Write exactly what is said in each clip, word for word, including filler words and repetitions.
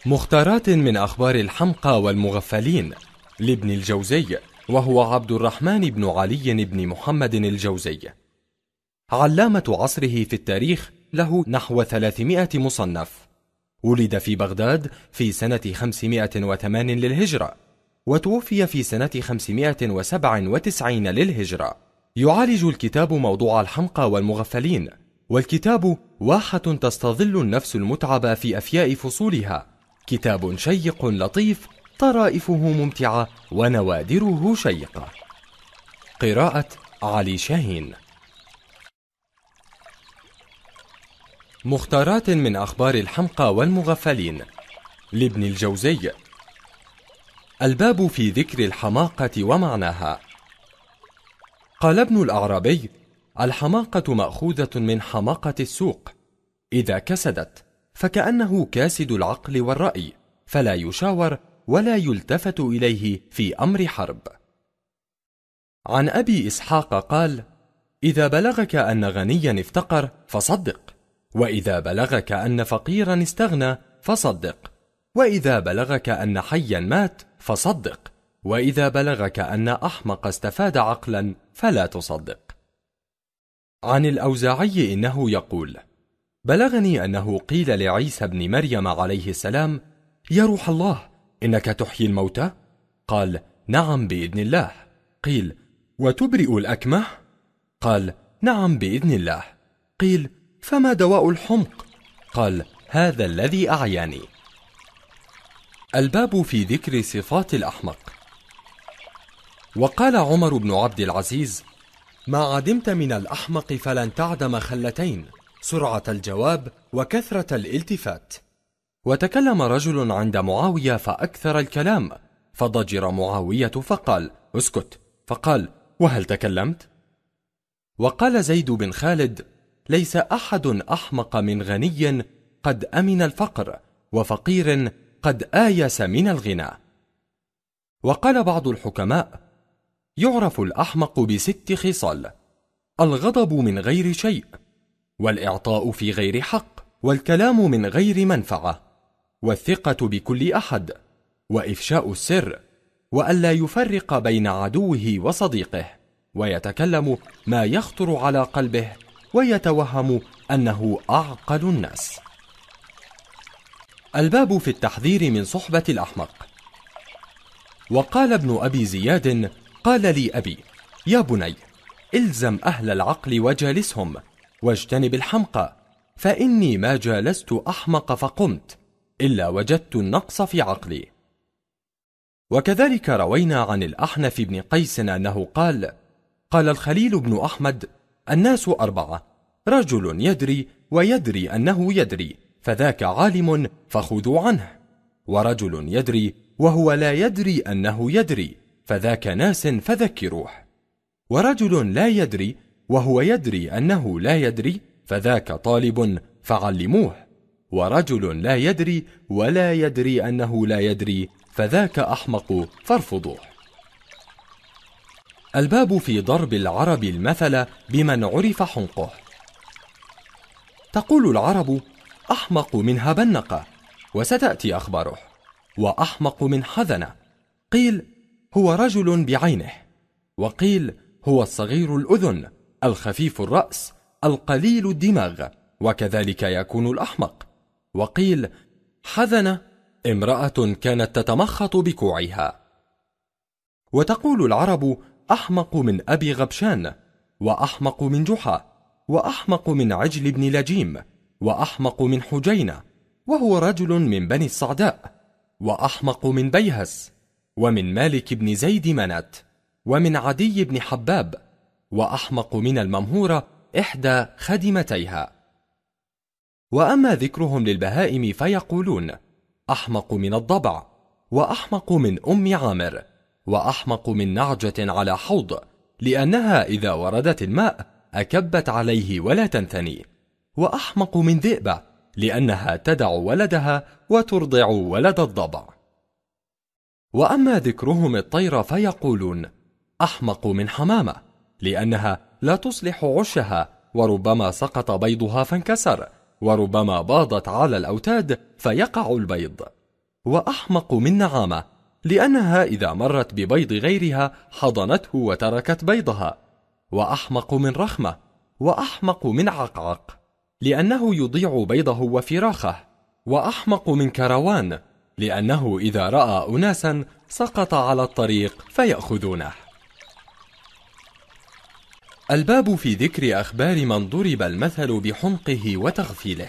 مختارات من أخبار الحمقى والمغفلين لابن الجوزي، وهو عبد الرحمن بن علي بن محمد الجوزي، علامة عصره في التاريخ، له نحو ثلاثمائة مصنف. ولد في بغداد في سنة خمسمائة وثمان للهجرة، وتوفي في سنة خمسمائة وسبع وتسعين للهجرة. يعالج الكتاب موضوع الحمقى والمغفلين، والكتاب واحة تستظل النفس المتعبة في أفياء فصولها، كتاب شيق لطيف، طرائفه ممتعة ونوادره شيقة. قراءة علي شاهين. مختارات من أخبار الحمقى والمغفلين لابن الجوزي. الباب في ذكر الحماقة ومعناها. قال ابن الأعرابي: الحماقة مأخوذة من حماقة السوق، إذا كسدت فكأنه كاسد العقل والرأي، فلا يشاور ولا يلتفت إليه في أمر حرب. عن أبي إسحاق قال: إذا بلغك أن غنيا افتقر فصدق، وإذا بلغك أن فقيرا استغنى فصدق، وإذا بلغك أن حيا مات فصدق، وإذا بلغك أن أحمق استفاد عقلا فلا تصدق. عن الأوزاعي إنه يقول: بلغني أنه قيل لعيسى بن مريم عليه السلام: يا روح الله، إنك تحيي الموتى؟ قال: نعم بإذن الله. قيل: وتبرئ الأكمه؟ قال: نعم بإذن الله. قيل: فما دواء الحمق؟ قال: هذا الذي أعياني. الباب في ذكر صفات الأحمق. وقال عمر بن عبد العزيز: ما عدمت من الأحمق فلن تعدم خلتين، سرعة الجواب وكثرة الالتفات. وتكلم رجل عند معاوية فأكثر الكلام، فضجر معاوية فقال: اسكت. فقال: وهل تكلمت؟ وقال زيد بن خالد: ليس أحد أحمق من غني قد أمن الفقر، وفقير قد آيس من الغنى. وقال بعض الحكماء: يعرف الأحمق بست خصال: الغضب من غير شيء، والإعطاء في غير حق، والكلام من غير منفعة، والثقة بكل أحد، وإفشاء السر، وألا يفرق بين عدوه وصديقه، ويتكلم ما يخطر على قلبه، ويتوهم أنه أعقل الناس. الباب في التحذير من صحبة الأحمق. وقال ابن أبي زياد: قال لي أبي: يا بني، إلزم أهل العقل وجالسهم، واجتنب الحمقى، فإني ما جالست أحمق فقمت إلا وجدت النقص في عقلي. وكذلك روينا عن الأحنف بن قيس أنه قال: قال الخليل بن أحمد: الناس أربعة، رجل يدري ويدري أنه يدري فذاك عالم فخذوا عنه، ورجل يدري وهو لا يدري أنه يدري فذاك ناس فذكروه، ورجل لا يدري وهو يدري أنه لا يدري فذاك طالب فعلموه، ورجل لا يدري ولا يدري أنه لا يدري فذاك أحمق فارفضوه. الباب في ضرب العرب المثل بمن عرف حمقه. تقول العرب: أحمق من هبنقة، وستأتي أخباره. وأحمق من حذنة، قيل هو رجل بعينه، وقيل هو الصغير الأذن، الخفيف الرأس، القليل الدماغ، وكذلك يكون الأحمق. وقيل حذنة امرأة كانت تتمخط بكوعها. وتقول العرب: أحمق من أبي غبشان، وأحمق من جحا، وأحمق من عجل بن لجيم، وأحمق من حجينة، وهو رجل من بني الصعداء، وأحمق من بيهس، ومن مالك بن زيد منات، ومن عدي بن حباب، وأحمق من الممهورة إحدى خدمتيها. وأما ذكرهم للبهائم فيقولون: أحمق من الضبع، وأحمق من أم عامر، وأحمق من نعجة على حوض، لأنها إذا وردت الماء أكبت عليه ولا تنثني، وأحمق من ذئبة، لأنها تدع ولدها وترضع ولد الضبع. وأما ذكرهم الطير فيقولون: أحمق من حمامة، لأنها لا تصلح عشها، وربما سقط بيضها فانكسر، وربما باضت على الأوتاد فيقع البيض. وأحمق من نعامة، لأنها إذا مرت ببيض غيرها حضنته وتركت بيضها، وأحمق من رخمة، وأحمق من عقعق، لأنه يضيع بيضه وفراخه، وأحمق من كروان، لأنه إذا رأى أناسا سقط على الطريق فيأخذونه. الباب في ذكر أخبار من ضرب المثل بحنقه وتغفيله.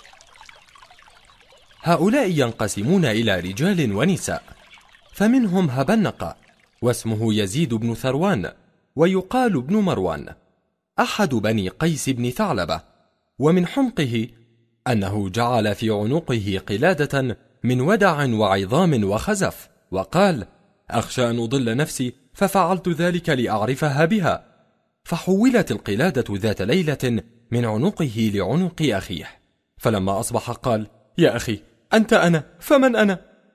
هؤلاء ينقسمون إلى رجال ونساء، فمنهم هبنقة، واسمه يزيد بن ثروان، ويقال ابن مروان، أحد بني قيس بن ثعلبة. ومن حنقه أنه جعل في عنقه قلادة من ودع وعظام وخزف، وقال: أخشى أن أضل نفسي ففعلت ذلك لأعرفها بها، فحولت القلادة ذات ليلة من عنقه لعنق أخيه، فلما أصبح قال: يا أخي أنت أنا فمن أنا؟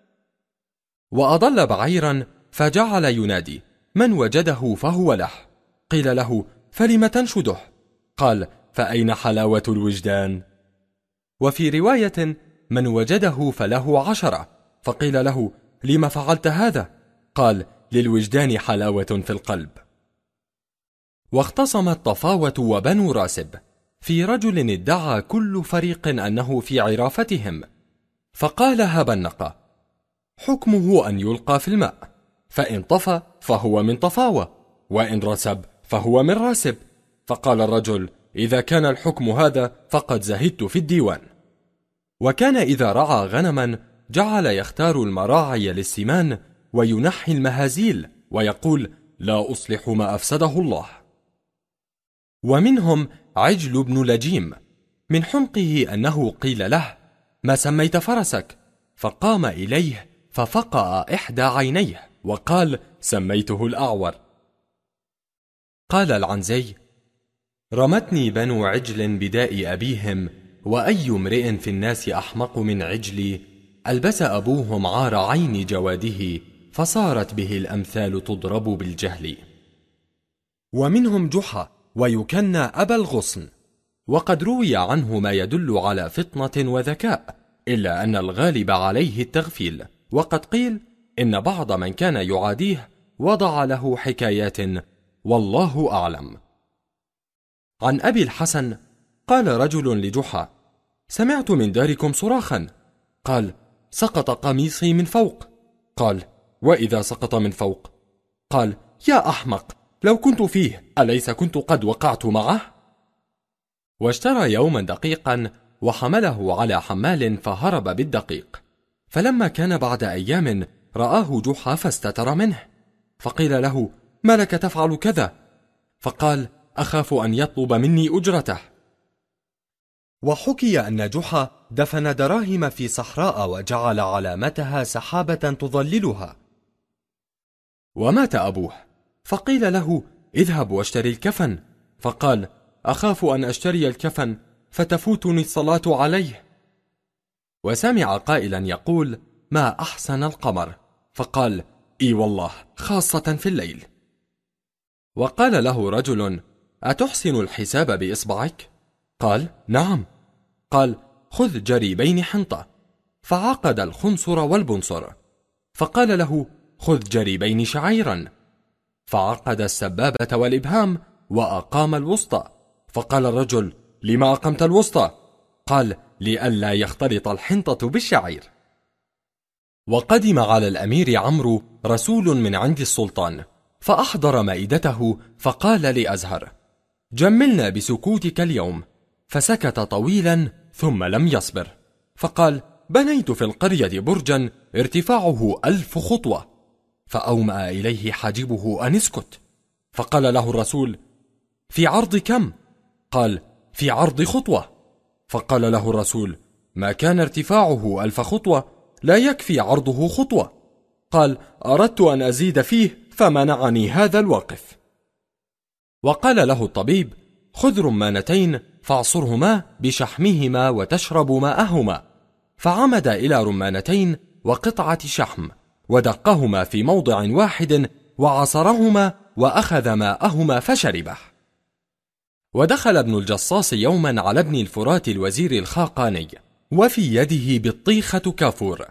وأضل بعيرا فجعل ينادي: من وجده فهو له. قيل له: فلم تنشده؟ قال: فأين حلاوة الوجدان؟ وفي رواية: من وجده فله عشرة. فقيل له: لم فعلت هذا؟ قال: للوجدان حلاوة في القلب. واختصمت طفاوة وبنو راسب في رجل ادعى كل فريق أنه في عرافتهم، فقال هبنقة: حكمه أن يلقى في الماء، فإن طفى فهو من طفاوة، وإن رسب فهو من راسب. فقال الرجل: إذا كان الحكم هذا فقد زهدت في الديوان. وكان إذا رعى غنما جعل يختار المراعي للسمان وينحي المهازيل، ويقول: لا أصلح ما أفسده الله. ومنهم عجل بن لجيم، من حنقه أنه قيل له: ما سميت فرسك؟ فقام إليه ففقأ إحدى عينيه وقال: سميته الأعور. قال العنزي: رمتني بنو عجل بداء أبيهم، وأي امرئ في الناس أحمق من عجلي، ألبس أبوهم عار عين جواده، فصارت به الأمثال تضرب بالجهل. ومنهم جحا، ويكنى أبا الغصن، وقد روي عنه ما يدل على فطنة وذكاء، إلا أن الغالب عليه التغفيل، وقد قيل إن بعض من كان يعاديه وضع له حكايات، والله أعلم. عن أبي الحسن قال رجل لجحا: سمعت من داركم صراخا. قال: سقط قميصي من فوق. قال: وإذا سقط من فوق؟ قال: يا أحمق، لو كنت فيه أليس كنت قد وقعت معه؟ واشترى يوما دقيقا وحمله على حمال فهرب بالدقيق، فلما كان بعد أيام رآه جحا فاستتر منه، فقيل له: ما لك تفعل كذا؟ فقال: أخاف أن يطلب مني أجرته. وحكي أن جحا دفن دراهم في صحراء وجعل علامتها سحابة تظللها. ومات أبوه، فقيل له: اذهب واشتري الكفن. فقال: أخاف أن أشتري الكفن فتفوتني الصلاة عليه. وسمع قائلا يقول: ما أحسن القمر. فقال: إي والله، خاصة في الليل. وقال له رجل: أتحسن الحساب بإصبعك؟ قال: نعم. قال: خذ جريبين حنطة. فعقد الخنصر والبنصر. فقال له: خذ جريبين شعيرا. فعقد السبابة والإبهام وأقام الوسطى. فقال الرجل: لما أقمت الوسطى؟ قال: لئلا يختلط الحنطة بالشعير. وقدم على الأمير عمرو رسول من عند السلطان، فأحضر مائدته، فقال لأزهر: جملنا بسكوتك اليوم. فسكت طويلا ثم لم يصبر، فقال: بنيت في القرية برجا ارتفاعه ألف خطوة. فأومأ إليه حاجبه أن اسكت. فقال له الرسول: في عرض كم؟ قال: في عرض خطوة. فقال له الرسول: ما كان ارتفاعه ألف خطوة لا يكفي عرضه خطوة. قال: أردت أن أزيد فيه فمنعني هذا الواقف. وقال له الطبيب: خذ رمانتين فاعصرهما بشحمهما وتشرب ماءهما. فعمد إلى رمانتين وقطعة شحم ودقهما في موضع واحد وعصرهما وأخذ ماءهما فشربه. ودخل ابن الجصاص يوما على ابن الفرات الوزير الخاقاني، وفي يده بطيخة كافور،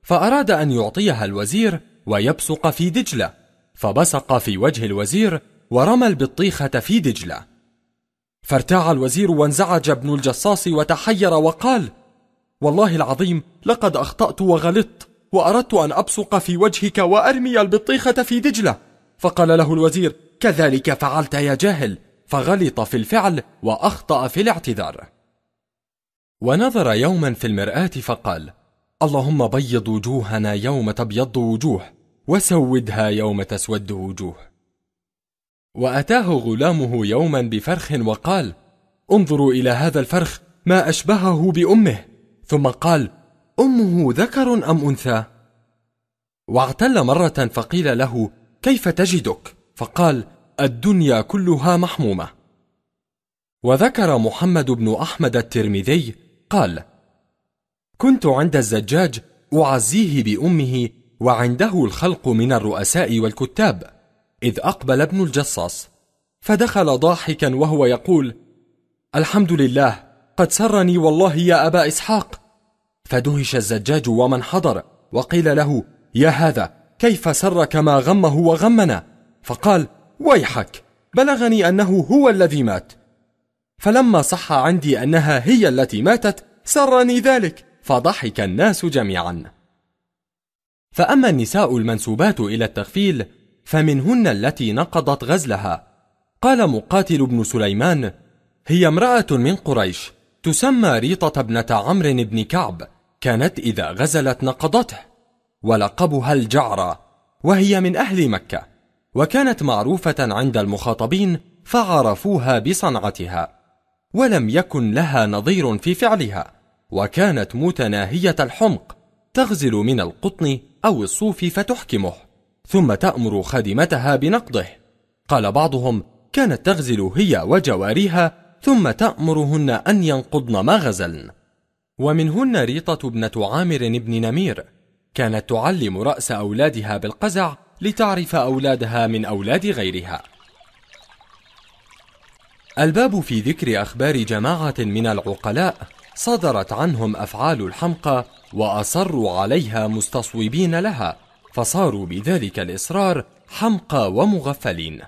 فأراد أن يعطيها الوزير ويبصق في دجلة، فبصق في وجه الوزير ورمى البطيخة في دجلة. فارتاع الوزير وانزعج ابن الجصاص وتحير وقال: والله العظيم لقد أخطأت وغلطت، وأردت أن أبصق في وجهك وأرمي البطيخة في دجلة. فقال له الوزير: كذلك فعلت يا جاهل، فغلط في الفعل وأخطأ في الاعتذار. ونظر يوما في المرآة فقال: اللهم بيض وجوهنا يوم تبيض وجوه، وسودها يوم تسود وجوه. وأتاه غلامه يوما بفرخ وقال: انظروا إلى هذا الفرخ ما أشبهه بأمه. ثم قال: أمه ذكر أم أنثى؟ واعتل مرة فقيل له: كيف تجدك؟ فقال: الدنيا كلها محمومة. وذكر محمد بن أحمد الترمذي قال: كنت عند الزجاج أعزيه بأمه وعنده الخلق من الرؤساء والكتاب، إذ أقبل ابن الجصاص فدخل ضاحكا وهو يقول: الحمد لله، قد سرني والله يا أبا إسحاق. فدهش الزجاج ومن حضر، وقيل له: يا هذا كيف سرك ما غمه وغمنا؟ فقال: ويحك، بلغني أنه هو الذي مات، فلما صح عندي أنها هي التي ماتت سرني ذلك. فضحك الناس جميعا. فأما النساء المنسوبات إلى التغفيل فمنهن التي نقضت غزلها. قال مقاتل بن سليمان: هي امرأة من قريش تسمى ريطة ابنة عمرو بن كعب، كانت إذا غزلت نقضته، ولقبها الجعرى، وهي من أهل مكة، وكانت معروفة عند المخاطبين فعرفوها بصنعتها، ولم يكن لها نظير في فعلها، وكانت متناهية الحمق، تغزل من القطن أو الصوف فتحكمه، ثم تأمر خادمتها بنقضه. قال بعضهم: كانت تغزل هي وجواريها ثم تأمرهن أن ينقضن ما غزلن. ومنهن ريطة ابنة عامر بن نمير، كانت تعلم رأس أولادها بالقزع لتعرف أولادها من أولاد غيرها. الباب في ذكر أخبار جماعة من العقلاء صدرت عنهم أفعال الحمقى وأصروا عليها مستصوبين لها، فصاروا بذلك الإصرار حمقى ومغفلين.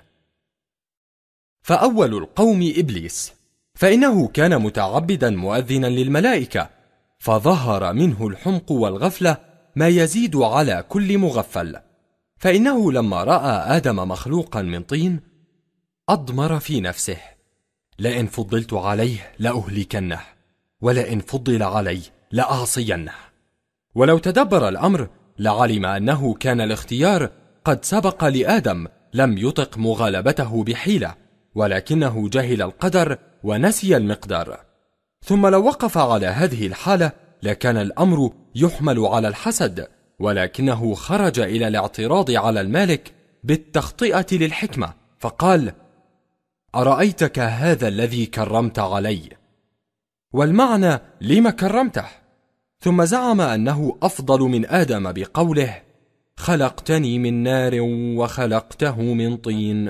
فأول القوم إبليس، فإنه كان متعبدا مؤذنا للملائكة، فظهر منه الحمق والغفلة ما يزيد على كل مغفل. فإنه لما رأى آدم مخلوقا من طين أضمر في نفسه: لئن فضلت عليه لأهلكنه، ولئن فضل علي لأعصينه. ولو تدبر الأمر لعلم أنه كان الاختيار قد سبق لآدم، لم يطق مغالبته بحيلة، ولكنه جهل القدر ونسي المقدار. ثم لو وقف على هذه الحالة لكان الأمر يحمل على الحسد، ولكنه خرج إلى الاعتراض على المالك بالتخطئة للحكمة، فقال: أرأيتك هذا الذي كرمت علي؟ والمعنى: لما كرمته؟ ثم زعم أنه أفضل من آدم بقوله: خلقتني من نار وخلقته من طين.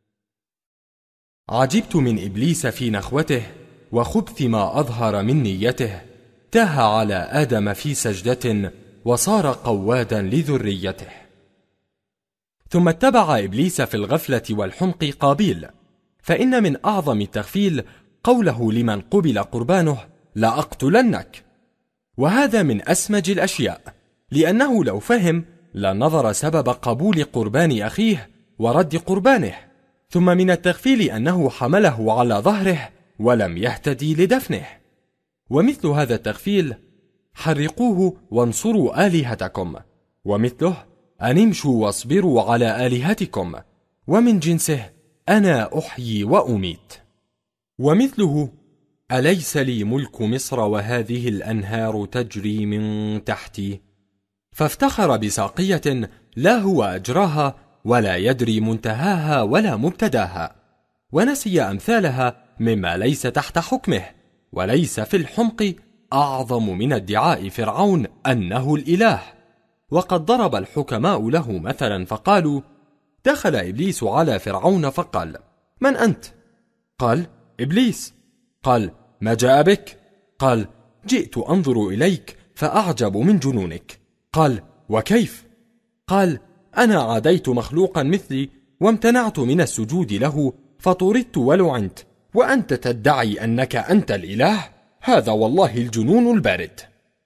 عجبت من إبليس في نخوته وخبث ما أظهر من نيته، تاه على آدم في سجدة وصار قوادا لذريته. ثم اتبع إبليس في الغفلة والحمق قابيل، فإن من أعظم التغفيل قوله لمن قبل قربانه: لأقتلنك. وهذا من أسمج الأشياء، لأنه لو فهم لنظر سبب قبول قربان أخيه ورد قربانه. ثم من التغفيل أنه حمله على ظهره ولم يهتدي لدفنه. ومثل هذا التغفيل: حرقوه وانصروا آلهتكم، ومثله: أن امشوا واصبروا على آلهتكم، ومن جنسه: أنا أحيي وأميت. ومثله: أليس لي ملك مصر وهذه الأنهار تجري من تحتي؟ فافتخر بساقية لا هو أجراها ولا يدري منتهاها ولا مبتداها، ونسي أمثالها مما ليس تحت حكمه. وليس في الحمق أعظم من ادعاء فرعون أنه الإله. وقد ضرب الحكماء له مثلا فقالوا: دخل إبليس على فرعون فقال: من أنت؟ قال: إبليس. قال: ما جاء بك؟ قال: جئت أنظر إليك فأعجب من جنونك. قال: وكيف؟ قال: أنا عاديت مخلوقا مثلي وامتنعت من السجود له فطردت ولعنت، وأنت تدعي أنك أنت الإله؟ هذا والله الجنون البارد.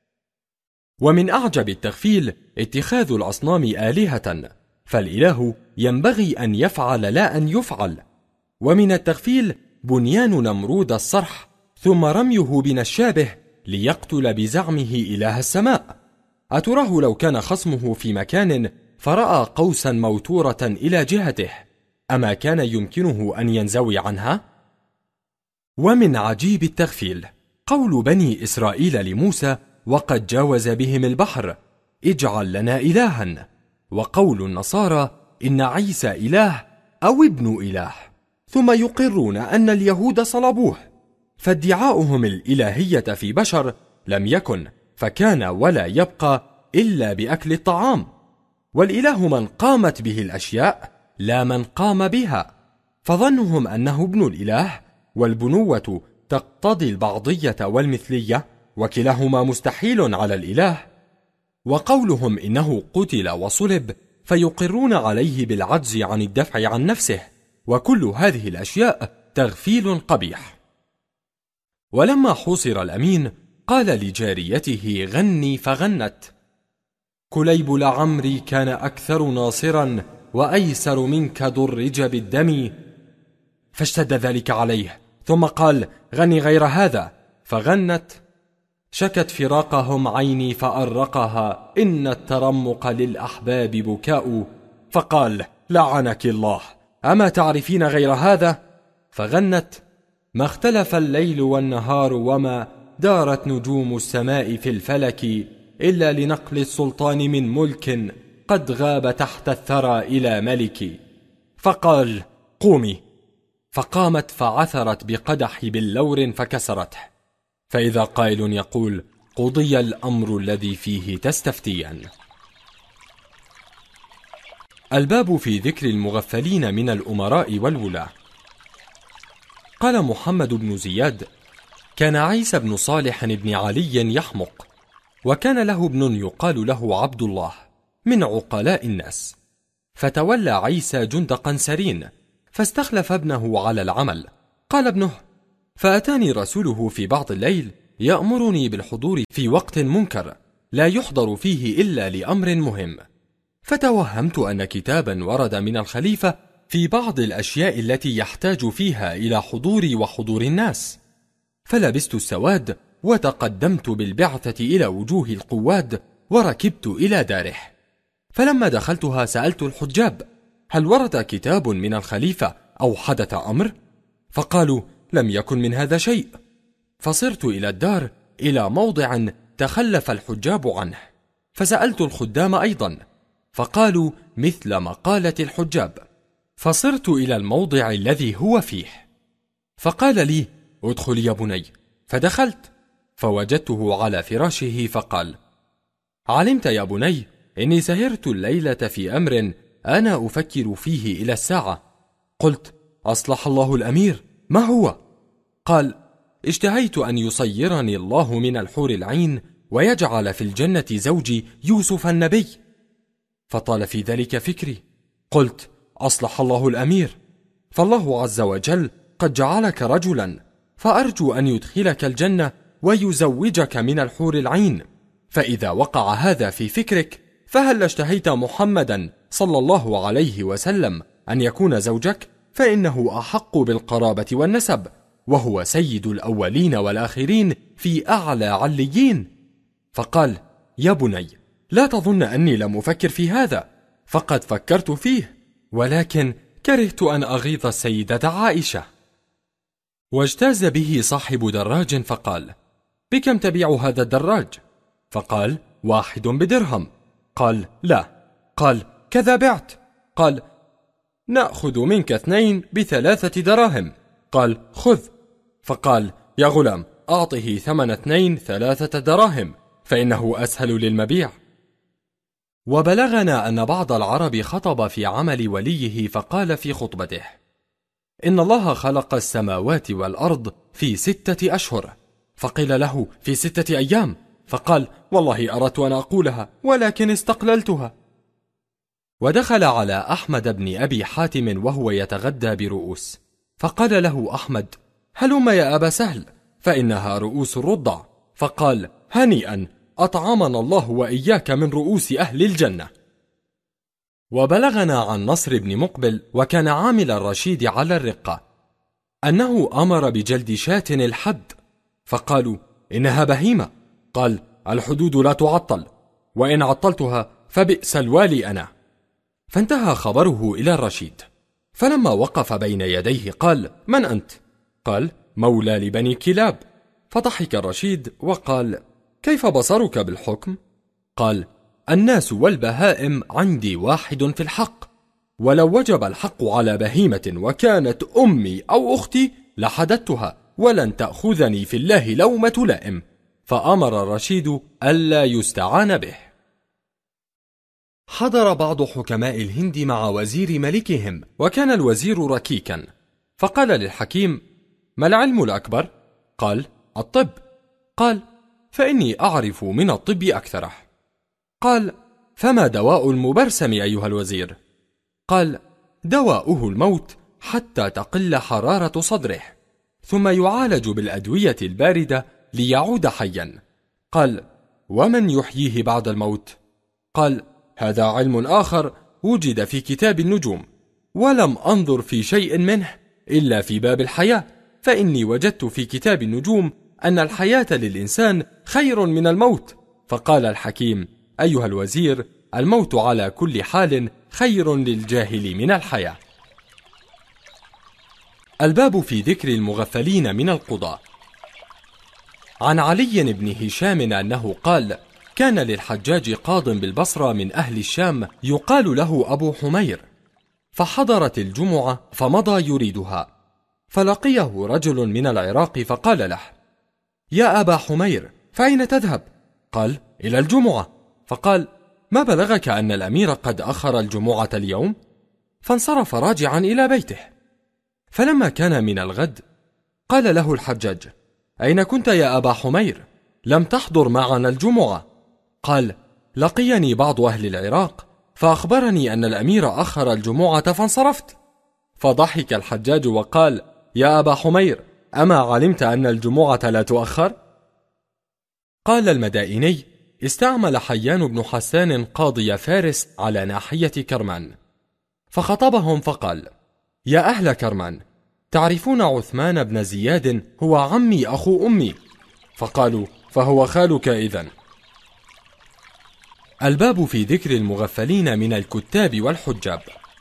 ومن أعجب التغفيل اتخاذ الأصنام آلهة، فالإله ينبغي أن يفعل لا أن يفعل. ومن التغفيل بنيان نمرود الصرح ثم رميه بنشابه ليقتل بزعمه إله السماء. أتراه لو كان خصمه في مكان فرأى قوسا موتورة إلى جهته، أما كان يمكنه أن ينزوي عنها؟ ومن عجيب التغفيل قول بني إسرائيل لموسى وقد جاوز بهم البحر: اجعل لنا إلها، وقول النصارى إن عيسى إله أو ابن إله، ثم يقرون أن اليهود صلبوه. فادعاؤهم الإلهية في بشر لم يكن فكان ولا يبقى إلا بأكل الطعام، والإله من قامت به الأشياء لا من قام بها، فظنهم أنه ابن الإله، والبنوة تقتضي البعضية والمثلية، وكلاهما مستحيل على الإله. وقولهم إنه قتل وصلب فيقرون عليه بالعجز عن الدفع عن نفسه، وكل هذه الأشياء تغفيل قبيح. ولما حوصر الأمين قال لجاريته: غني، فغنت: كليب لعمري كان أكثر ناصرا وأيسر منك درج بالدم. فاشتد ذلك عليه، ثم قال: غني غير هذا، فغنت: شكت فراقهم عيني فأرقها، إن الترمق للأحباب بكاء. فقال: لعنك الله، أما تعرفين غير هذا؟ فغنت: ما اختلف الليل والنهار وما دارت نجوم السماء في الفلك، إلا لنقل السلطان من ملك قد غاب تحت الثرى إلى ملك. فقال: قومي. فقامت فعثرت بقدح باللور فكسرته، فإذا قائل يقول: قضي الأمر الذي فيه تستفتيان. الباب في ذكر المغفلين من الأمراء والولاة. قال محمد بن زياد: كان عيسى بن صالح بن علي يحمق، وكان له ابن يقال له عبد الله من عقلاء الناس، فتولى عيسى جند قنسرين فاستخلف ابنه على العمل. قال ابنه: فأتاني رسوله في بعض الليل يأمرني بالحضور في وقت منكر لا يحضر فيه إلا لأمر مهم، فتوهمت أن كتابا ورد من الخليفة في بعض الأشياء التي يحتاج فيها إلى حضوري وحضور الناس، فلبست السواد وتقدمت بالبعثة إلى وجوه القواد وركبت إلى داره. فلما دخلتها سألت الحجاب: هل ورد كتاب من الخليفة أو حدث أمر؟ فقالوا: لم يكن من هذا شيء. فصرت إلى الدار إلى موضع تخلف الحجاب عنه، فسألت الخدام أيضا، فقالوا مثل مقالة الحجاب. فصرت إلى الموضع الذي هو فيه، فقال لي: ادخل يا بني. فدخلت فوجدته على فراشه، فقال: علمت يا بني إني سهرت الليلة في أمر أنا أفكر فيه إلى الساعة. قلت: أصلح الله الأمير، ما هو؟ قال: اشتهيت أن يصيرني الله من الحور العين ويجعل في الجنة زوجي يوسف النبي، فطال في ذلك فكري. قلت: أصلح الله الأمير، فالله عز وجل قد جعلك رجلا، فأرجو أن يدخلك الجنة ويزوجك من الحور العين، فإذا وقع هذا في فكرك فهل اشتهيت محمدا صلى الله عليه وسلم أن يكون زوجك؟ فإنه أحق بالقرابة والنسب، وهو سيد الأولين والآخرين في أعلى عليين. فقال: يا بني، لا تظن أني لم أفكر في هذا، فقد فكرت فيه، ولكن كرهت أن أغيظ السيدة عائشة. واجتاز به صاحب دراج فقال: بكم تبيع هذا الدراج؟ فقال: واحد بدرهم. قال: لا. قال: كذا بعت؟ قال: نأخذ منك اثنين بثلاثة دراهم. قال: خذ. فقال: يا غلام، أعطه ثمن اثنين ثلاثة دراهم، فإنه أسهل للمبيع. وبلغنا أن بعض العرب خطب في عمل وليه فقال في خطبته: إن الله خلق السماوات والأرض في ستة أشهر. فقيل له: في ستة أيام؟ فقال: والله أردت أن أقولها ولكن استقللتها. ودخل على أحمد بن أبي حاتم وهو يتغدى برؤوس، فقال له أحمد: هلم يا أبا سهل فإنها رؤوس الرضع. فقال: هنيئا، أطعمنا الله وإياك من رؤوس أهل الجنة. وبلغنا عن نصر بن مقبل، وكان عامل الرشيد على الرقة، أنه أمر بجلد شاة الحد، فقالوا: إنها بهيمة. قال: الحدود لا تعطل، وإن عطلتها فبئس الوالي أنا. فانتهى خبره إلى الرشيد، فلما وقف بين يديه قال: من أنت؟ قال: مولى لبني كلاب. فضحك الرشيد وقال: كيف بصرك بالحكم؟ قال: الناس والبهائم عندي واحد في الحق، ولو وجب الحق على بهيمة وكانت أمي أو أختي لحددتها، ولن تأخذني في الله لومة لائم. فأمر الرشيد ألا يستعان به. حضر بعض حكماء الهند مع وزير ملكهم، وكان الوزير ركيكا، فقال للحكيم: ما العلم الأكبر؟ قال: الطب. قال: فإني أعرف من الطب أكثره. قال: فما دواء المبرسم أيها الوزير؟ قال: دواؤه الموت حتى تقل حرارة صدره، ثم يعالج بالأدوية الباردة ليعود حيا. قال: ومن يحييه بعد الموت؟ قال: هذا علم آخر وجد في كتاب النجوم، ولم أنظر في شيء منه إلا في باب الحياة، فإني وجدت في كتاب النجوم أن الحياة للإنسان خير من الموت. فقال الحكيم: أيها الوزير، الموت على كل حال خير للجاهل من الحياة. الباب في ذكر المغفلين من القضاة. عن علي بن هشام أنه قال: كان للحجاج قاض بالبصرة من أهل الشام يقال له أبو حمير، فحضرت الجمعة فمضى يريدها، فلقيه رجل من العراق فقال له: يا أبا حمير، فأين تذهب؟ قال: إلى الجمعة. فقال: ما بلغك أن الأمير قد أخر الجمعة اليوم؟ فانصرف راجعا إلى بيته. فلما كان من الغد قال له الحجاج: أين كنت يا أبا حمير؟ لم تحضر معنا الجمعة. قال: لقيني بعض أهل العراق فأخبرني أن الأمير أخر الجمعة فانصرفت. فضحك الحجاج وقال: يا أبا حمير، أما علمت أن الجمعة لا تؤخر؟ قال المدائني: استعمل حيان بن حسان قاضي فارس على ناحية كرمان، فخطبهم فقال: يا أهل كرمان، تعرفون عثمان بن زياد؟ هو عمي أخو أمي. فقالوا: فهو خالك إذن. الباب في ذكر المغفلين من الكتاب والحجاب.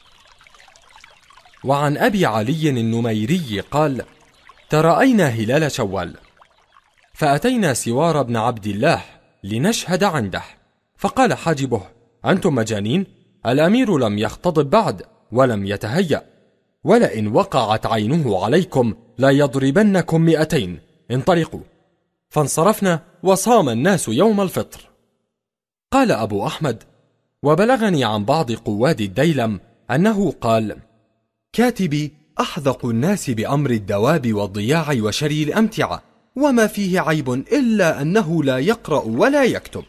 وعن أبي علي النميري قال: ترأينا هلال شوال، فأتينا سوار بن عبد الله لنشهد عنده، فقال حاجبه: أنتم مجانين؟ الأمير لم يختضب بعد ولم يتهيأ، ولئن وقعت عينه عليكم لا يضربنكم مئتين، انطلقوا. فانصرفنا وصام الناس يوم الفطر. قال أبو أحمد: وبلغني عن بعض قواد الديلم أنه قال: كاتبي أحذق الناس بأمر الدواب والضياع وشري الأمتعة، وما فيه عيب إلا أنه لا يقرأ ولا يكتب.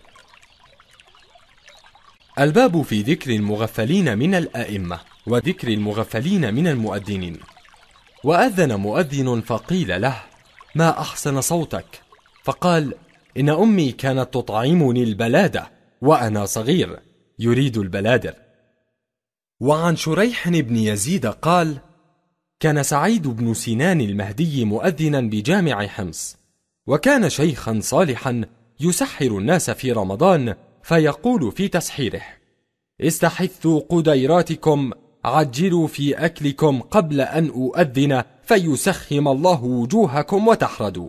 الباب في ذكر المغفلين من الآئمة وذكر المغفلين من المؤذنين. وأذن مؤذن فقيل له: ما أحسن صوتك؟ فقال: إن أمي كانت تطعمني البلادة وأنا صغير، يريد البلادر. وعن شريح بن يزيد قال: كان سعيد بن سنان المهدي مؤذنا بجامع حمص، وكان شيخا صالحا يسحر الناس في رمضان، فيقول في تسحيره: استحثوا قديراتكم، عجلوا في أكلكم قبل أن أؤذن فيسخم الله وجوهكم وتحردوا.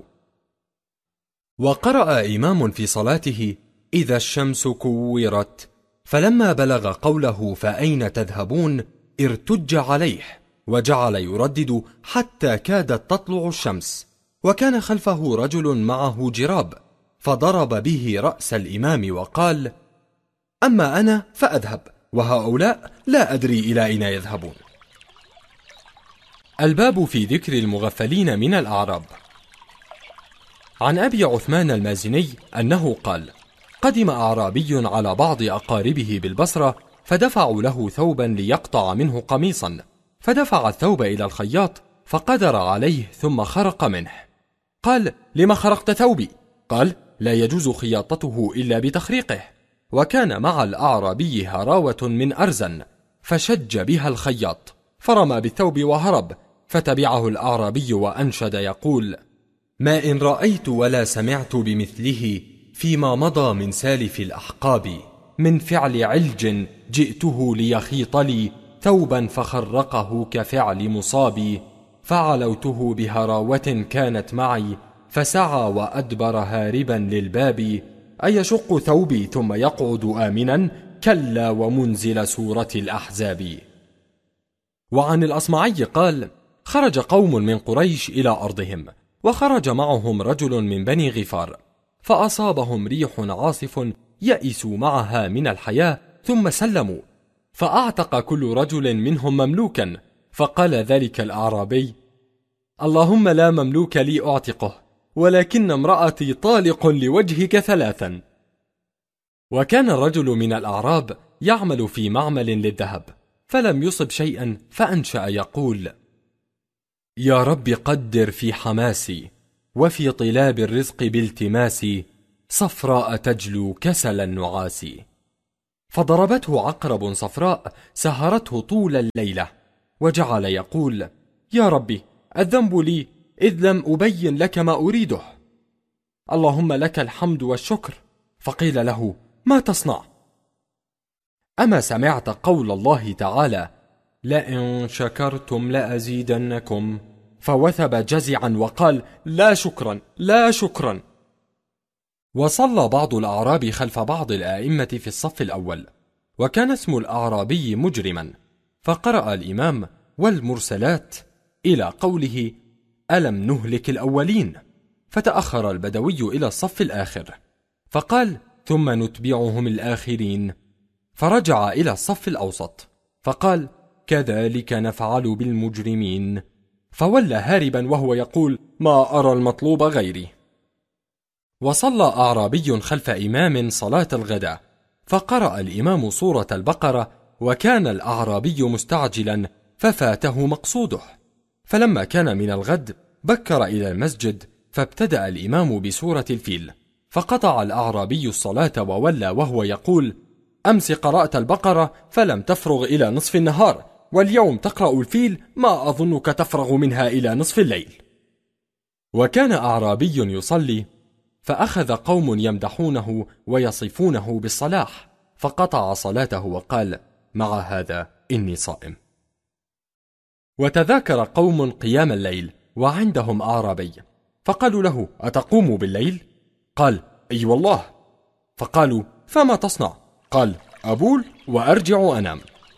وقرأ إمام في صلاته: إذا الشمس كورت، فلما بلغ قوله فأين تذهبون ارتج عليه، وجعل يردد حتى كادت تطلع الشمس، وكان خلفه رجل معه جراب، فضرب به رأس الإمام وقال: أما أنا فأذهب، وهؤلاء لا أدري إلى أين يذهبون. الباب في ذكر المغفلين من الأعراب. عن أبي عثمان المازني أنه قال: قدم أعرابي على بعض أقاربه بالبصرة، فدفعوا له ثوبا ليقطع منه قميصا، فدفع الثوب إلى الخياط فقدر عليه ثم خرق منه. قال: لما خرقت ثوبي؟ قال: لا يجوز خياطته إلا بتخريقه. وكان مع الأعرابي هراوة من أرزن، فشج بها الخياط فرمى بالثوب وهرب، فتبعه الأعرابي وأنشد يقول: ما إن رأيت ولا سمعت بمثله فيما مضى من سالف الأحقاب، من فعل علج جئته ليخيط لي ثوبا فخرقه كفعل مصابي، فعلوته بهراوة كانت معي، فسعى وأدبر هاربا للباب، أيشق ثوبي ثم يقعد آمنا؟ كلا ومنزل سورة الأحزاب. وعن الأصمعي قال: خرج قوم من قريش إلى أرضهم، وخرج معهم رجل من بني غفار، فأصابهم ريح عاصف يئسوا معها من الحياة ثم سلموا، فأعتق كل رجل منهم مملوكا، فقال ذلك الأعرابي: اللهم لا مملوك لي أعتقه، ولكن امرأتي طالق لوجهك ثلاثا. وكان الرجل من الأعراب يعمل في معمل للذهب، فلم يصب شيئا، فأنشأ يقول: يا رب قدر في حماسي، وفي طلاب الرزق بالتماسي، صفراء تجلو كسل النعاس. فضربته عقرب صفراء سهرته طول الليلة، وجعل يقول: يا ربي الذنب لي إذ لم أبين لك ما أريده، اللهم لك الحمد والشكر. فقيل له: ما تصنع؟ أما سمعت قول الله تعالى: لئن شكرتم لأزيدنكم؟ فوثب جزعا وقال: لا شكرا لا شكرا. وصلى بعض الأعراب خلف بعض الآئمة في الصف الأول، وكان اسم الأعرابي مجرما، فقرأ الإمام: والمرسلات إلى قوله: ألم نهلك الأولين؟ فتأخر البدوي إلى الصف الآخر، فقال: ثم نتبعهم الآخرين، فرجع إلى الصف الأوسط فقال: كذلك نفعل بالمجرمين، فولى هاربا وهو يقول: ما أرى المطلوب غيري. وصلى أعرابي خلف إمام صلاة الغداء، فقرأ الإمام سورة البقرة، وكان الأعرابي مستعجلا ففاته مقصوده، فلما كان من الغد بكر إلى المسجد، فابتدأ الإمام بسورة الفيل، فقطع الأعرابي الصلاة وولى وهو يقول: أمس قرأت البقرة فلم تفرغ إلى نصف النهار، واليوم تقرأ الفيل، ما أظنك تفرغ منها إلى نصف الليل. وكان أعرابي يصلي، فأخذ قوم يمدحونه ويصفونه بالصلاح، فقطع صلاته وقال: مع هذا إني صائم. وتذاكر قوم قيام الليل وعندهم أعرابي، فقالوا له: أتقوم بالليل؟ قال: أي والله. فقالوا: فما تصنع؟ قال: أبول وأرجع أنام.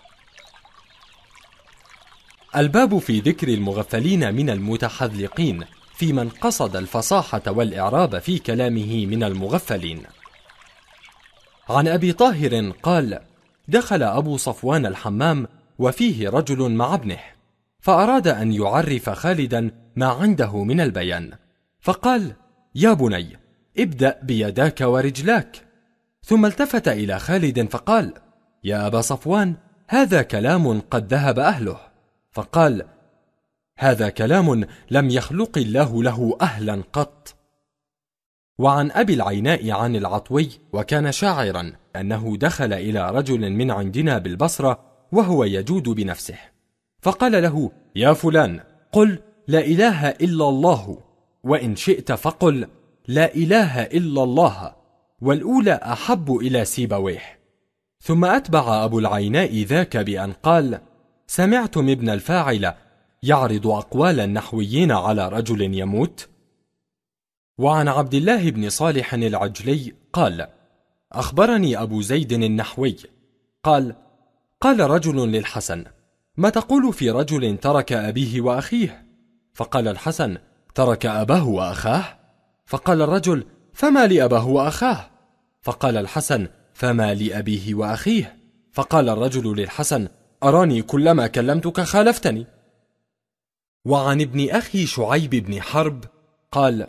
الباب في ذكر المغفلين من المتحذلقين، في من قصد الفصاحة والإعراب في كلامه من المغفلين. عن أبي طاهر قال: دخل أبو صفوان الحمام وفيه رجل مع ابنه، فأراد أن يعرف خالدا ما عنده من البيان، فقال: يا بني ابدأ بيداك ورجلاك. ثم التفت إلى خالد فقال: يا أبا صفوان، هذا كلام قد ذهب أهله. فقال: هذا كلام لم يخلق الله له أهلا قط. وعن أبي العيناء عن العطوي، وكان شاعرا، أنه دخل إلى رجل من عندنا بالبصرة وهو يجود بنفسه، فقال له: يا فلان، قل لا إله إلا الله، وإن شئت فقل لا إله إلا الله، والأولى أحب إلى سيبويه. ثم أتبع أبو العيناء ذاك بأن قال: سمعتم ابن الفاعل يعرض أقوال النحويين على رجل يموت؟ وعن عبد الله بن صالح العجلي قال: أخبرني أبو زيد النحوي قال: قال رجل للحسن: ما تقول في رجل ترك أبيه وأخيه؟ فقال الحسن: ترك أباه وأخاه؟ فقال الرجل: فما لأباه وأخاه؟ فقال الحسن: فما لأبيه وأخيه؟ فقال الرجل للحسن: أراني كلما كلمتك خالفتني. وعن ابن أخي شعيب بن حرب قال: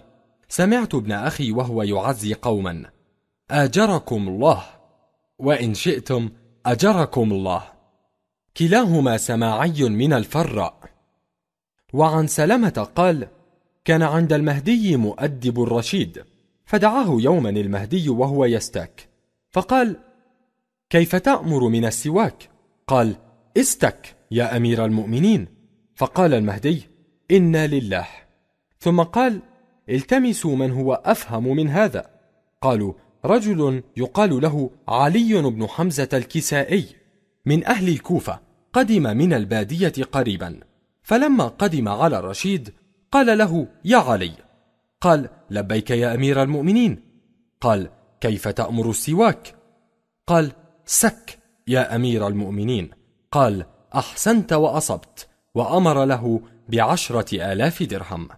سمعت ابن أخي وهو يعزي قوما: آجركم الله، وإن شئتم أجركم الله. كلاهما سماعي من الفراء. وعن سلمة قال: كان عند المهدي مؤدب رشيد، فدعاه يوما المهدي وهو يستاك، فقال: كيف تأمر من السواك؟ قال: استك يا أمير المؤمنين. فقال المهدي: إنا لله. ثم قال: التمسوا من هو أفهم من هذا. قالوا: رجل يقال له علي بن حمزة الكسائي من أهل الكوفة، قدم من البادية قريبا، فلما قدم على الرشيد قال له: يا علي. قال: لبيك يا أمير المؤمنين. قال: كيف تأمر السواك؟ قال: سك يا أمير المؤمنين. قال: أحسنت وأصبت، وأمر له بعشرة آلاف درهم.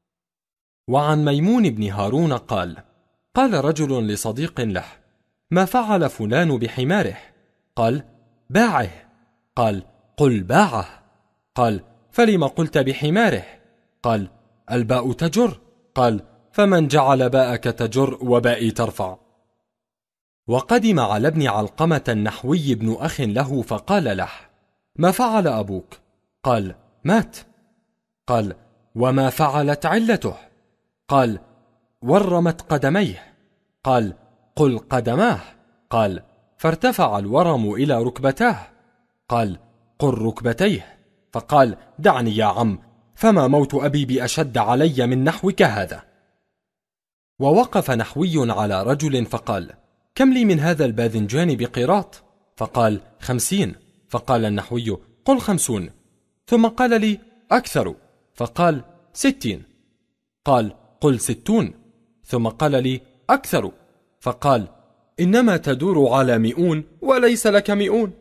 وعن ميمون بن هارون قال: قال رجل لصديق له: ما فعل فلان بحماره؟ قال: باعه. قال: قل باعه. قال: فلم قلت بحماره؟ قال: الباء تجر. قال: فمن جعل باءك تجر وبائي ترفع. وقدم على ابن علقمة النحوي ابن أخ له فقال له: ما فعل أبوك؟ قال: مات. قال: وما فعلت علته؟ قال: ورمت قدميه. قال: قل قدماه. قال: فارتفع الورم إلى ركبتاه. قال: قل ركبتيه. فقال: دعني يا عم، فما موت أبي بأشد علي من نحوك هذا. ووقف نحوي على رجل فقال: كم لي من هذا الباذنجان بقيراط؟ فقال: خمسين. فقال النحوي: قل خمسون. ثم قال لي: أكثر. فقال: ستين. قال: قل ستون. ثم قال لي: أكثر. فقال: إنما تدور على مئون وليس لك مئون.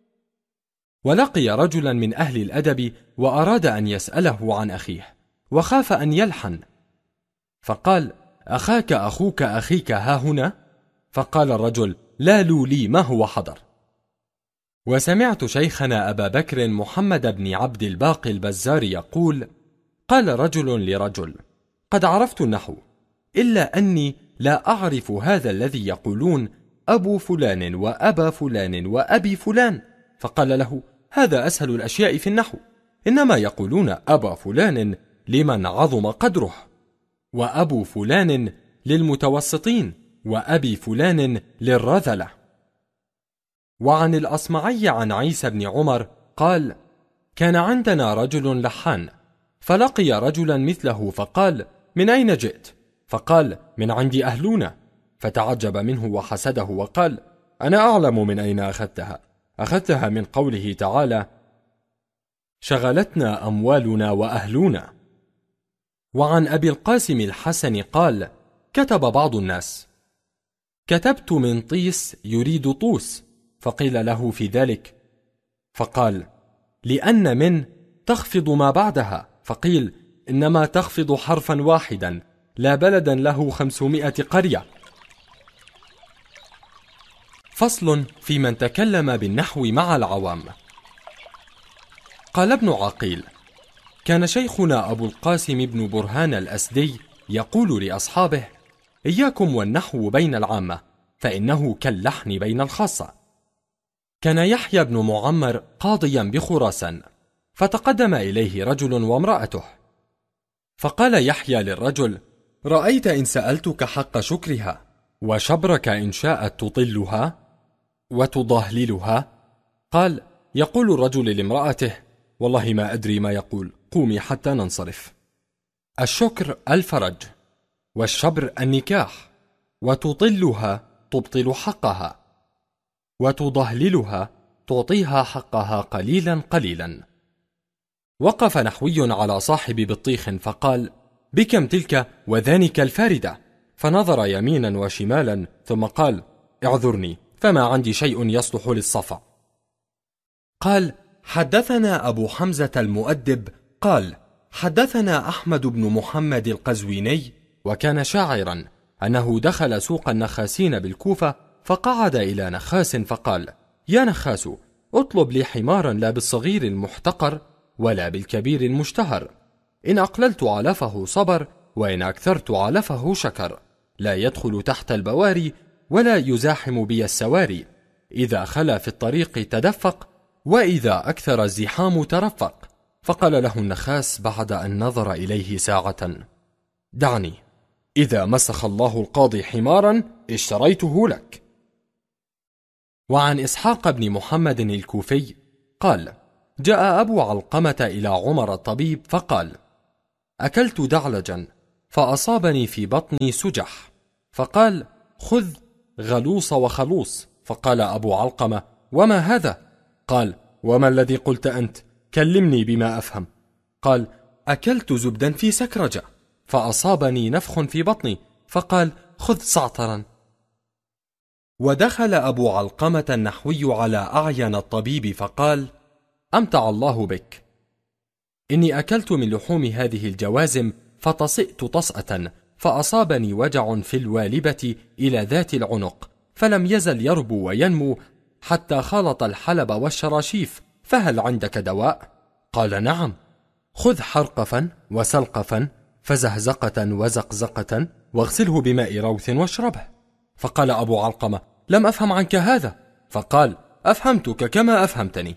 ولقي رجلا من أهل الأدب وأراد أن يسأله عن أخيه، وخاف أن يلحن، فقال: أخاك أخوك أخيك ها هنا؟ فقال الرجل: لا لولي ما هو حضر. وسمعت شيخنا أبا بكر محمد بن عبد الباقي البزار يقول: قال رجل لرجل: قد عرفت النحو، إلا أني لا أعرف هذا الذي يقولون أبو فلان وأبا فلان وأبي فلان. فقال له: هذا أسهل الأشياء في النحو، إنما يقولون أبا فلان لمن عظم قدره، وأبو فلان للمتوسطين، وأبي فلان للرذلة. وعن الأصمعي عن عيسى بن عمر قال: كان عندنا رجل لحان، فلقي رجلا مثله فقال: من أين جئت؟ فقال: من عند أهلنا. فتعجب منه وحسده وقال: أنا أعلم من أين أخذتها، أخذتها من قوله تعالى: شغلتنا أموالنا وأهلنا. وعن أبي القاسم الحسن قال: كتب بعض الناس: كتبت من طيس يريد طوس، فقيل له في ذلك، فقال: لأن من تخفض ما بعدها، فقيل: إنما تخفض حرفا واحدا لا بلدا له خمسمائة قرية. فصل في من تكلم بالنحو مع العوام. قال ابن عقيل: كان شيخنا أبو القاسم بن برهان الأسدي يقول لأصحابه: إياكم والنحو بين العامة، فإنه كاللحن بين الخاصة. كان يحيى بن معمر قاضيا بخراسان، فتقدم إليه رجل وامرأته، فقال يحيى للرجل: رأيت إن سألتك حق شكرها، وشبرك إن شاءت تطلها وتضهللها؟ قال: يقول الرجل لامرأته: والله ما أدري ما يقول، قومي حتى ننصرف. الشكر الفرج، والشبر النكاح، وتطلها تبطل حقها، وتضهللها تعطيها حقها قليلا قليلا. وقف نحوي على صاحب بطيخ فقال: بكم تلك وذانك الفاردة؟ فنظر يمينا وشمالا ثم قال: اعذرني، فما عندي شيء يصلح للصفع. قال: حدثنا أبو حمزة المؤدب قال: حدثنا أحمد بن محمد القزويني، وكان شاعرا، أنه دخل سوق النخاسين بالكوفة، فقعد إلى نخاس فقال: يا نخاس، اطلب لي حمارا لا بالصغير المحتقر ولا بالكبير المشتهر، إن أقللت علفه صبر، وإن أكثرت علفه شكر، لا يدخل تحت البواري ولا يزاحم بي السواري، إذا خلا في الطريق تدفق، وإذا أكثر الزحام ترفق. فقال له النخاس بعد أن نظر إليه ساعة: دعني، إذا مسخ الله القاضي حمارا اشتريته لك. وعن إسحاق بن محمد الكوفي قال: جاء أبو علقمة إلى عمر الطبيب فقال: أكلت دعلجا فأصابني في بطني سجح، فقال: خذ غلوص وخلوص. فقال أبو علقمة: وما هذا؟ قال: وما الذي قلت أنت؟ كلمني بما أفهم. قال: أكلت زبدا في سكرجة فأصابني نفخ في بطني، فقال: خذ صعترا. ودخل أبو علقمة النحوي على أعين الطبيب فقال: أمتع الله بك، إني أكلت من لحوم هذه الجوازم فطسئت طسأة، فأصابني وجع في الوالبة إلى ذات العنق، فلم يزل يربو وينمو حتى خلط الحلب والشراشيف، فهل عندك دواء؟ قال: نعم، خذ حرقفا وسلقفا فزهزقة وزقزقة واغسله بماء روث واشربه. فقال أبو علقمة: لم أفهم عنك هذا. فقال: أفهمتك كما أفهمتني.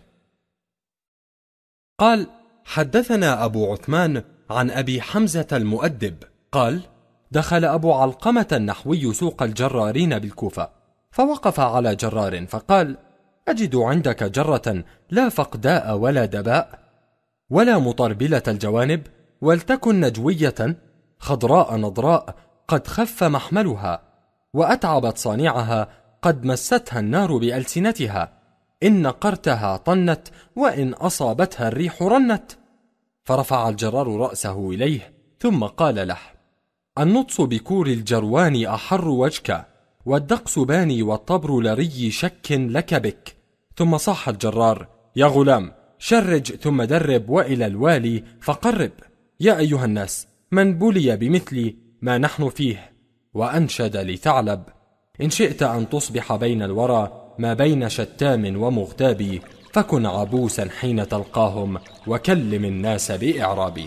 قال: حدثنا أبو عثمان عن أبي حمزة المؤدب قال: دخل أبو علقمة النحوي سوق الجرارين بالكوفة، فوقف على جرار فقال: أجد عندك جرة لا فقداء ولا دباء ولا مطربلة الجوانب، ولتكن نجوية خضراء نضراء قد خف محملها، وأتعبت صانعها قد مستها النار بألسنتها، إن نقرتها طنت وإن أصابتها الريح رنت. فرفع الجرار رأسه إليه ثم قال له: النطس بكور الجروان أحر وجك، والدقس باني والطبر لري شك لك بك. ثم صاح الجرار: يا غلام، شرج ثم درب، وإلى الوالي فقرب. يا أيها الناس، من بلي بمثل ما نحن فيه. وأنشد لثعلب: إن شئت أن تصبح بين الورى ما بين شتام ومغتاب، فكن عبوسا حين تلقاهم، وكلم الناس بإعراب.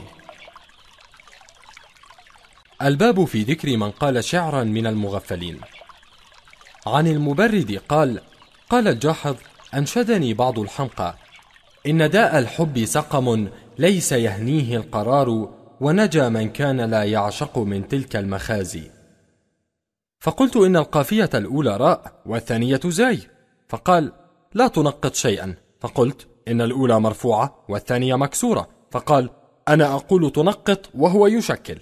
الباب في ذكر من قال شعرا من المغفلين. عن المبرد قال: قال الجاحظ: أنشدني بعض الحمقى: إن داء الحب سقم ليس يهنيه القرار، ونجا من كان لا يعشق من تلك المخازي. فقلت: إن القافية الأولى راء والثانية زاي. فقال: لا تنقط شيئا. فقلت: إن الأولى مرفوعة والثانية مكسورة. فقال: أنا أقول تنقط وهو يشكل.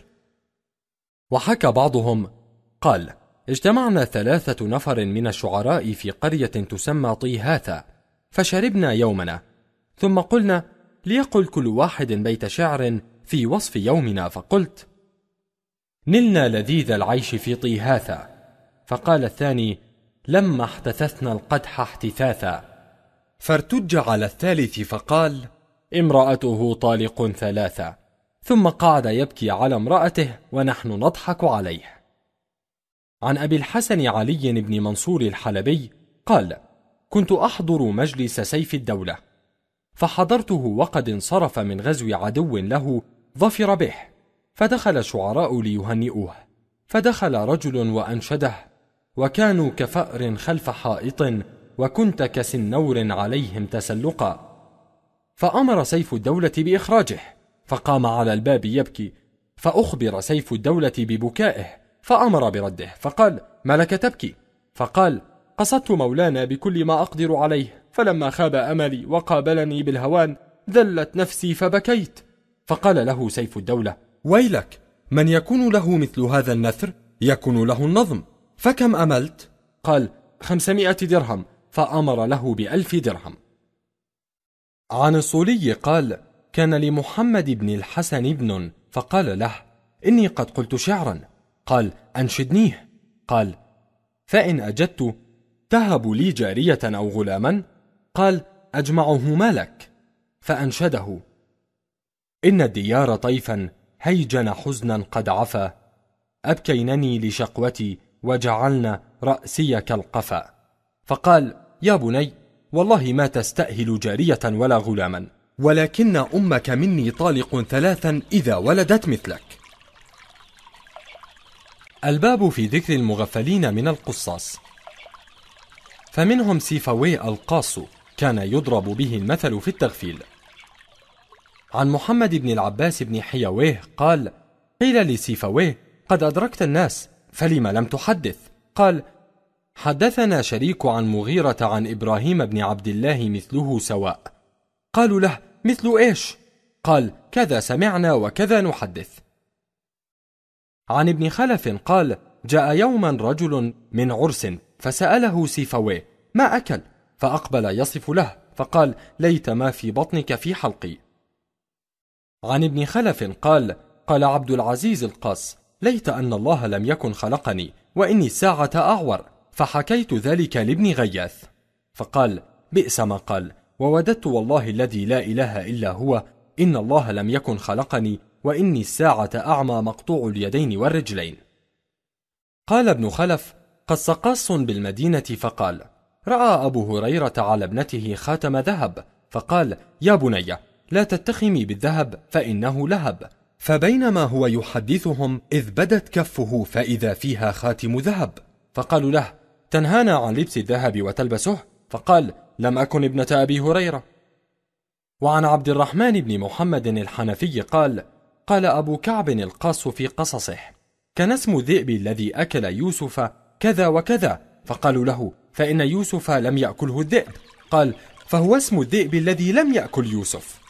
وحكى بعضهم قال: اجتمعنا ثلاثة نفر من الشعراء في قرية تسمى طيهاثا، فشربنا يومنا، ثم قلنا: ليقل كل واحد بيت شعر في وصف يومنا. فقلت: نلنا لذيذ العيش في طيهاثا. فقال الثاني: لما احتثثنا القدح احتثاثا. فارتج على الثالث فقال: امرأته طالق ثلاثا. ثم قعد يبكي على امرأته ونحن نضحك عليه. عن أبي الحسن علي بن منصور الحلبي قال: كنت أحضر مجلس سيف الدولة، فحضرته وقد انصرف من غزو عدو له ظفر به، فدخل الشعراء ليهنئوه، فدخل رجل وأنشده: وكانوا كفأر خلف حائط، وكنت كسنور عليهم تسلقا. فأمر سيف الدولة بإخراجه، فقام على الباب يبكي، فأخبر سيف الدولة ببكائه، فأمر برده، فقال: ما لك تبكي؟ فقال: قصدت مولانا بكل ما أقدر عليه، فلما خاب أملي وقابلني بالهوان ذلت نفسي فبكيت. فقال له سيف الدولة: ويلك، من يكون له مثل هذا النثر يكون له النظم، فكم أملت؟ قال: خمسمائة درهم. فأمر له بألف درهم. عن الصولي قال: كان لمحمد بن الحسن ابن، فقال له: إني قد قلت شعرا. قال: أنشدنيه. قال: فإن أجدت تهب لي جارية أو غلاما؟ قال: أجمعهما لك. فأنشده: إن الديار طيفا هيجن حزنا قد عفا، أبكينني لشقوتي وجعلن رأسي كالقفا. فقال: يا بني، والله ما تستأهل جارية ولا غلاما، ولكن أمك مني طالق ثلاثا إذا ولدت مثلك. الباب في ذكر المغفلين من القصاص. فمنهم سيفويه القاص، كان يضرب به المثل في التغفيل. عن محمد بن العباس بن حيويه قال: قيل لسيفويه: قد أدركت الناس، فلم لم تحدث؟ قال: حدثنا شريك عن مغيرة عن إبراهيم بن عبد الله مثله سواء. قالوا له: مثل إيش؟ قال: كذا سمعنا وكذا نحدث. عن ابن خلف قال: جاء يوما رجل من عرس فسأله سيفويه: ما أكل؟ فأقبل يصف له فقال: ليت ما في بطنك في حلقي. عن ابن خلف قال: قال عبد العزيز القاص: ليت أن الله لم يكن خلقني وإني الساعة أعور، فحكيت ذلك لابن غياث فقال: بئس ما قال، ووددت والله الذي لا إله إلا هو إن الله لم يكن خلقني وإني الساعة أعمى مقطوع اليدين والرجلين. قال ابن خلف: قص قاص بالمدينة فقال: رأى أبو هريرة على ابنته خاتم ذهب، فقال: يا بني لا تتخمي بالذهب فإنه لهب. فبينما هو يحدثهم إذ بدت كفه فإذا فيها خاتم ذهب، فقالوا له: تنهانا عن لبس الذهب وتلبسه؟ فقال: لم أكن ابنة أبي هريرة. وعن عبد الرحمن بن محمد الحنفي قال: قال أبو كعب القاص في قصصه: كان اسم الذئب الذي أكل يوسف كذا وكذا، فقالوا له: فإن يوسف لم يأكله الذئب. قال: فهو اسم الذئب الذي لم يأكل يوسف.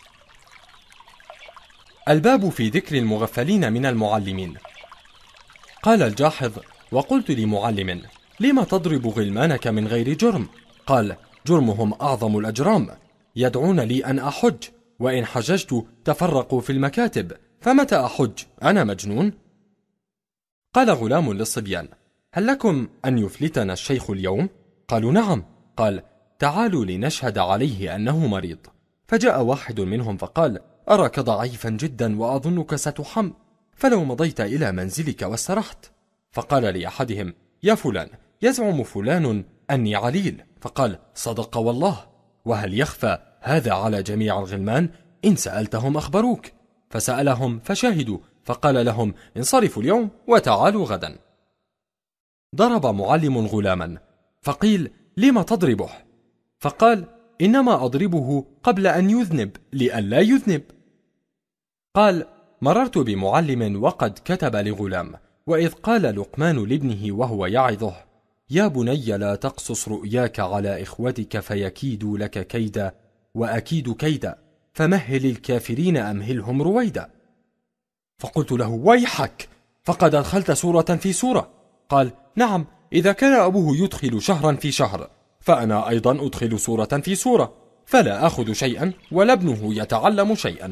الباب في ذكر المغفلين من المعلمين. قال الجاحظ: وقلت لمعلم: لما تضرب غلمانك من غير جرم؟ قال: جرمهم أعظم الأجرام، يدعون لي أن أحج، وإن حججت تفرقوا في المكاتب، فمتى أحج؟ أنا مجنون؟ قال غلام للصبيان: هل لكم أن يفلتنا الشيخ اليوم؟ قالوا: نعم. قال: تعالوا لنشهد عليه أنه مريض. فجاء واحد منهم فقال: أراك ضعيفا جدا وأظنك ستحم، فلو مضيت إلى منزلك واسترحت. فقال لأحدهم: يا فلان، يزعم فلان أني عليل. فقال: صدق والله، وهل يخفى هذا على جميع الغلمان؟ إن سألتهم أخبروك. فسألهم فشهدوا، فقال لهم: انصرفوا اليوم وتعالوا غدا. ضرب معلم غلاما، فقيل: لما تضربه؟ فقال: إنما أضربه قبل أن يذنب لئلا يذنب. قال: مررت بمعلم وقد كتب لغلام، وإذ قال لقمان لابنه وهو يعظه: يا بني لا تقصص رؤياك على إخوتك فيكيدوا لك كيدا وأكيد كيدا، فمهل الكافرين أمهلهم رويدا. فقلت له: ويحك، فقد أدخلت سورة في سورة. قال: نعم، إذا كان أبوه يدخل شهرا في شهر، فأنا أيضا أدخل سورة في سورة، فلا أخذ شيئا ولا ابنه يتعلم شيئا.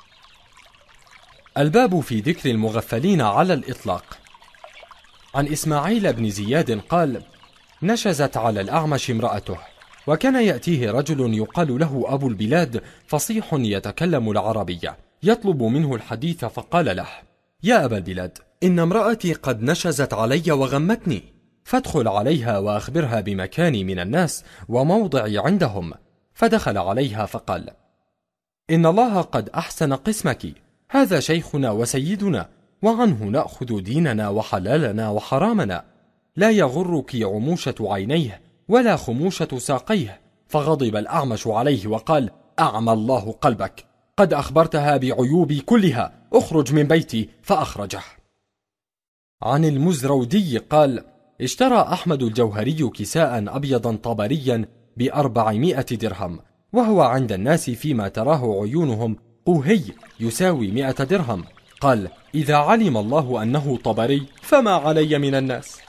الباب في ذكر المغفلين على الإطلاق. عن إسماعيل بن زياد قال: نشزت على الأعمش امرأته، وكان يأتيه رجل يقال له أبو البلاد فصيح يتكلم العربية، يطلب منه الحديث، فقال له: يا أبا البلاد، إن امرأتي قد نشزت علي وغمتني، فادخل عليها وأخبرها بمكاني من الناس وموضعي عندهم. فدخل عليها فقال: إن الله قد أحسن قسمك، هذا شيخنا وسيدنا، وعنه نأخذ ديننا وحلالنا وحرامنا، لا يغرك عموشة عينيه ولا خموشة ساقيه. فغضب الأعمش عليه وقال: أعمى الله قلبك، قد أخبرتها بعيوبي كلها، أخرج من بيتي. فأخرجه. عن المزرودي قال: اشترى أحمد الجوهري كساء أبيضا طبريا بأربعمائة درهم، وهو عند الناس فيما تراه عيونهم قوهي يساوي مئة درهم. قال: إذا علم الله أنه طبري فما علي من الناس.